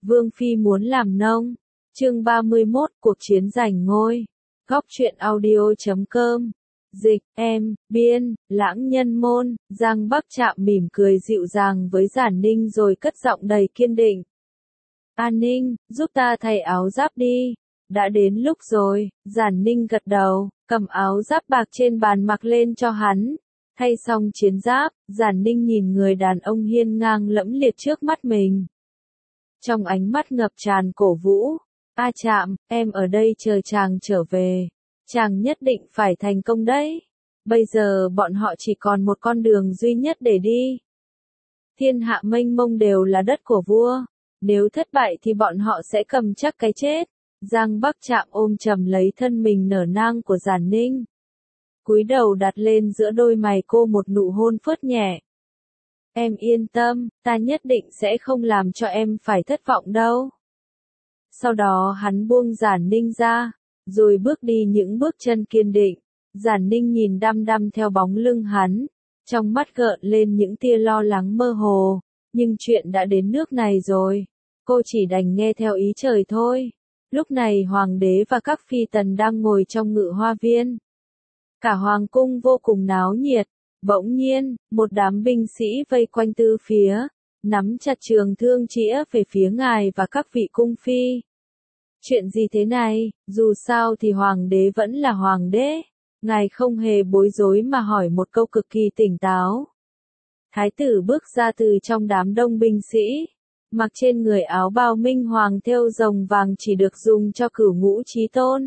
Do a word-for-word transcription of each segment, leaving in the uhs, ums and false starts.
Vương Phi muốn làm nông. Chương ba mươi mốt, cuộc chiến giành ngôi. Góc truyện audio chấm com. Dịch, em, biên, lãng nhân môn. Giang Bắc Trạm mỉm cười dịu dàng với Giản Ninh rồi cất giọng đầy kiên định. An Ninh, giúp ta thay áo giáp đi. Đã đến lúc rồi. Giản Ninh gật đầu, cầm áo giáp bạc trên bàn mặc lên cho hắn. Thay xong chiến giáp, Giản Ninh nhìn người đàn ông hiên ngang lẫm liệt trước mắt mình. Trong ánh mắt ngập tràn cổ vũ. A Trạm, em ở đây chờ chàng trở về. Chàng nhất định phải thành công đấy. Bây giờ bọn họ chỉ còn một con đường duy nhất để đi. Thiên hạ mênh mông đều là đất của vua. Nếu thất bại thì bọn họ sẽ cầm chắc cái chết. Giang Bắc Trạm ôm chầm lấy thân mình nở nang của Giản Ninh. Cúi đầu đặt lên giữa đôi mày cô một nụ hôn phớt nhẹ. Em yên tâm, ta nhất định sẽ không làm cho em phải thất vọng đâu. Sau đó hắn buông Giản Ninh ra, rồi bước đi những bước chân kiên định. Giản Ninh nhìn đăm đăm theo bóng lưng hắn, trong mắt gợn lên những tia lo lắng mơ hồ, nhưng chuyện đã đến nước này rồi, cô chỉ đành nghe theo ý trời thôi. Lúc này hoàng đế và các phi tần đang ngồi trong ngự hoa viên. Cả hoàng cung vô cùng náo nhiệt. Bỗng nhiên, một đám binh sĩ vây quanh tứ phía, nắm chặt trường thương chĩa về phía ngài và các vị cung phi. Chuyện gì thế này, dù sao thì hoàng đế vẫn là hoàng đế. Ngài không hề bối rối mà hỏi một câu cực kỳ tỉnh táo. Thái tử bước ra từ trong đám đông binh sĩ, mặc trên người áo bào minh hoàng thêu rồng vàng chỉ được dùng cho cửu ngũ chí tôn.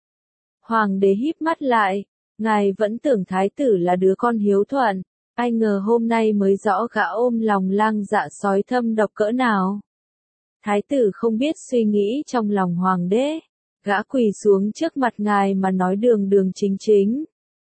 Hoàng đế híp mắt lại. Ngài vẫn tưởng thái tử là đứa con hiếu thuận, ai ngờ hôm nay mới rõ gã ôm lòng lang dạ sói thâm độc cỡ nào. Thái tử không biết suy nghĩ trong lòng hoàng đế, gã quỳ xuống trước mặt ngài mà nói đường đường chính chính.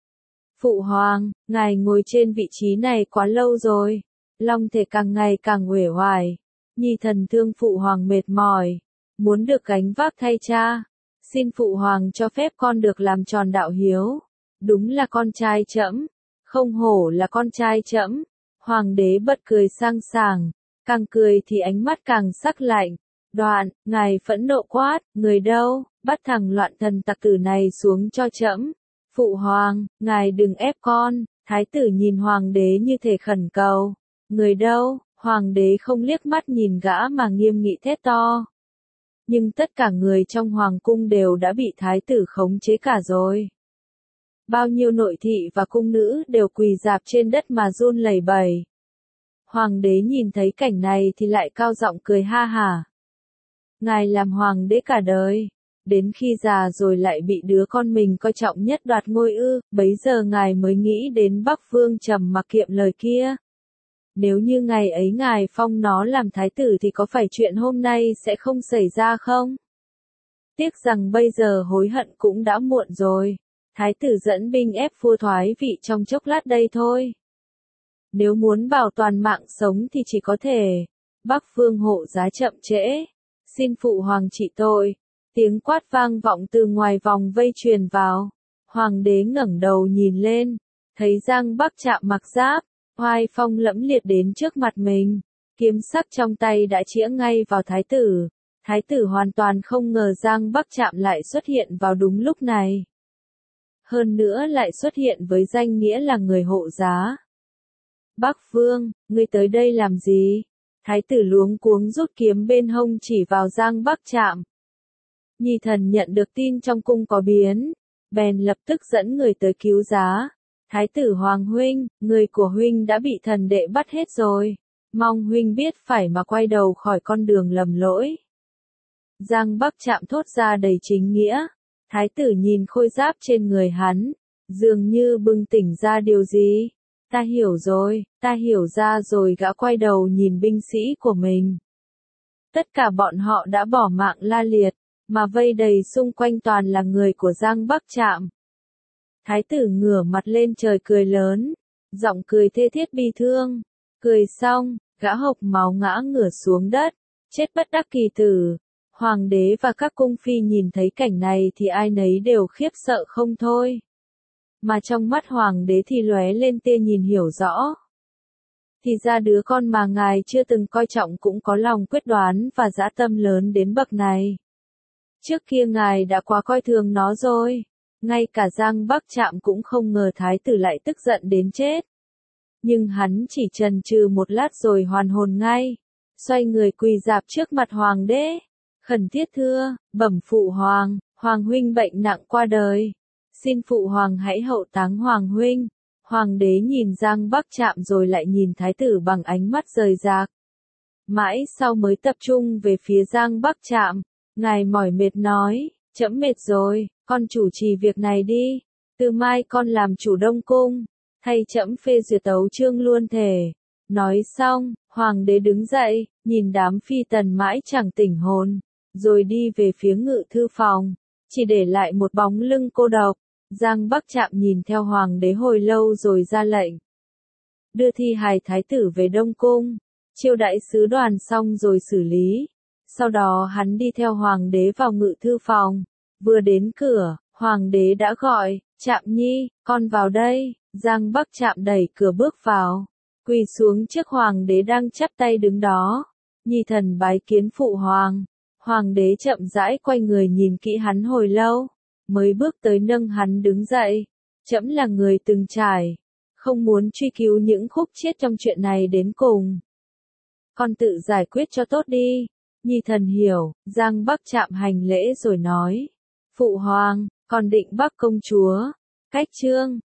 Phụ hoàng, ngài ngồi trên vị trí này quá lâu rồi, long thể càng ngày càng uể oải, nhi thần thương phụ hoàng mệt mỏi, muốn được gánh vác thay cha, xin phụ hoàng cho phép con được làm tròn đạo hiếu. Đúng là con trai trẫm, không hổ là con trai trẫm. Hoàng đế bật cười sang sảng, càng cười thì ánh mắt càng sắc lạnh. Đoạn, ngài phẫn nộ quát, người đâu, bắt thằng loạn thần tặc tử này xuống cho trẫm. Phụ hoàng, ngài đừng ép con. Thái tử nhìn hoàng đế như thể khẩn cầu. Người đâu, hoàng đế không liếc mắt nhìn gã mà nghiêm nghị thét to. Nhưng tất cả người trong hoàng cung đều đã bị thái tử khống chế cả rồi. Bao nhiêu nội thị và cung nữ đều quỳ rạp trên đất mà run lẩy bẩy. Hoàng đế nhìn thấy cảnh này thì lại cao giọng cười ha hả. Ngài làm hoàng đế cả đời, đến khi già rồi lại bị đứa con mình coi trọng nhất đoạt ngôi ư, bấy giờ ngài mới nghĩ đến Bắc Vương Trầm Mặc Kiệm lời kia. Nếu như ngày ấy ngài phong nó làm thái tử thì có phải chuyện hôm nay sẽ không xảy ra không? Tiếc rằng bây giờ hối hận cũng đã muộn rồi. Thái tử dẫn binh ép vua thoái vị trong chốc lát đây thôi. Nếu muốn bảo toàn mạng sống thì chỉ có thể. Bắc Vương hộ giá chậm trễ. Xin phụ hoàng trị tội. Tiếng quát vang vọng từ ngoài vòng vây truyền vào. Hoàng đế ngẩng đầu nhìn lên. Thấy Giang Bắc Trạm mặc giáp. Oai phong lẫm liệt đến trước mặt mình. Kiếm sắc trong tay đã chĩa ngay vào thái tử. Thái tử hoàn toàn không ngờ Giang Bắc Trạm lại xuất hiện vào đúng lúc này. Hơn nữa lại xuất hiện với danh nghĩa là người hộ giá. Bắc Vương, ngươi tới đây làm gì? Thái tử luống cuống rút kiếm bên hông chỉ vào Giang Bắc Trạm. Nhi thần nhận được tin trong cung có biến, bèn lập tức dẫn người tới cứu giá. Thái tử Hoàng huynh, người của huynh đã bị thần đệ bắt hết rồi. Mong huynh biết phải mà quay đầu khỏi con đường lầm lỗi. Giang Bắc Trạm thốt ra đầy chính nghĩa. Thái tử nhìn khôi giáp trên người hắn, dường như bừng tỉnh ra điều gì. Ta hiểu rồi, ta hiểu ra rồi. Gã quay đầu nhìn binh sĩ của mình. Tất cả bọn họ đã bỏ mạng la liệt, mà vây đầy xung quanh toàn là người của Giang Bắc Trạm. Thái tử ngửa mặt lên trời cười lớn, giọng cười thê thiết bi thương. Cười xong, gã hộc máu ngã ngửa xuống đất, chết bất đắc kỳ tử. Hoàng đế và các cung phi nhìn thấy cảnh này thì ai nấy đều khiếp sợ không thôi. Mà trong mắt hoàng đế thì lóe lên tia nhìn hiểu rõ. Thì ra đứa con mà ngài chưa từng coi trọng cũng có lòng quyết đoán và dã tâm lớn đến bậc này. Trước kia ngài đã quá coi thường nó rồi. Ngay cả Giang Bắc Trạm cũng không ngờ thái tử lại tức giận đến chết. Nhưng hắn chỉ chần chừ một lát rồi hoàn hồn ngay. Xoay người quỳ rạp trước mặt hoàng đế. Khẩn thiết thưa, bẩm phụ hoàng, hoàng huynh bệnh nặng qua đời. Xin phụ hoàng hãy hậu táng hoàng huynh. Hoàng đế nhìn Giang Bắc Trạm rồi lại nhìn thái tử bằng ánh mắt rời rạc. Mãi sau mới tập trung về phía Giang Bắc Trạm. Ngài mỏi mệt nói, trẫm mệt rồi, con chủ trì việc này đi. Từ mai con làm chủ Đông Cung. Thay trẫm phê duyệt tấu chương luôn thể. Nói xong, hoàng đế đứng dậy, nhìn đám phi tần mãi chẳng tỉnh hồn. Rồi đi về phía ngự thư phòng. Chỉ để lại một bóng lưng cô độc. Giang Bắc Trạm nhìn theo hoàng đế hồi lâu rồi ra lệnh. Đưa thi hài thái tử về Đông Cung. Chiêu đãi sứ đoàn xong rồi xử lý. Sau đó hắn đi theo hoàng đế vào ngự thư phòng. Vừa đến cửa, hoàng đế đã gọi, Trạm nhi, con vào đây. Giang Bắc Trạm đẩy cửa bước vào. Quỳ xuống trước hoàng đế đang chắp tay đứng đó. Nhi thần bái kiến phụ hoàng. Hoàng đế chậm rãi quay người nhìn kỹ hắn hồi lâu. Mới bước tới nâng hắn đứng dậy. Trẫm là người từng trải. Không muốn truy cứu những khúc chiết trong chuyện này đến cùng. Con tự giải quyết cho tốt đi. Nhi thần hiểu. Giang Bắc Trạm hành lễ rồi nói. Phụ hoàng, con định bắt công chúa. Cách chương.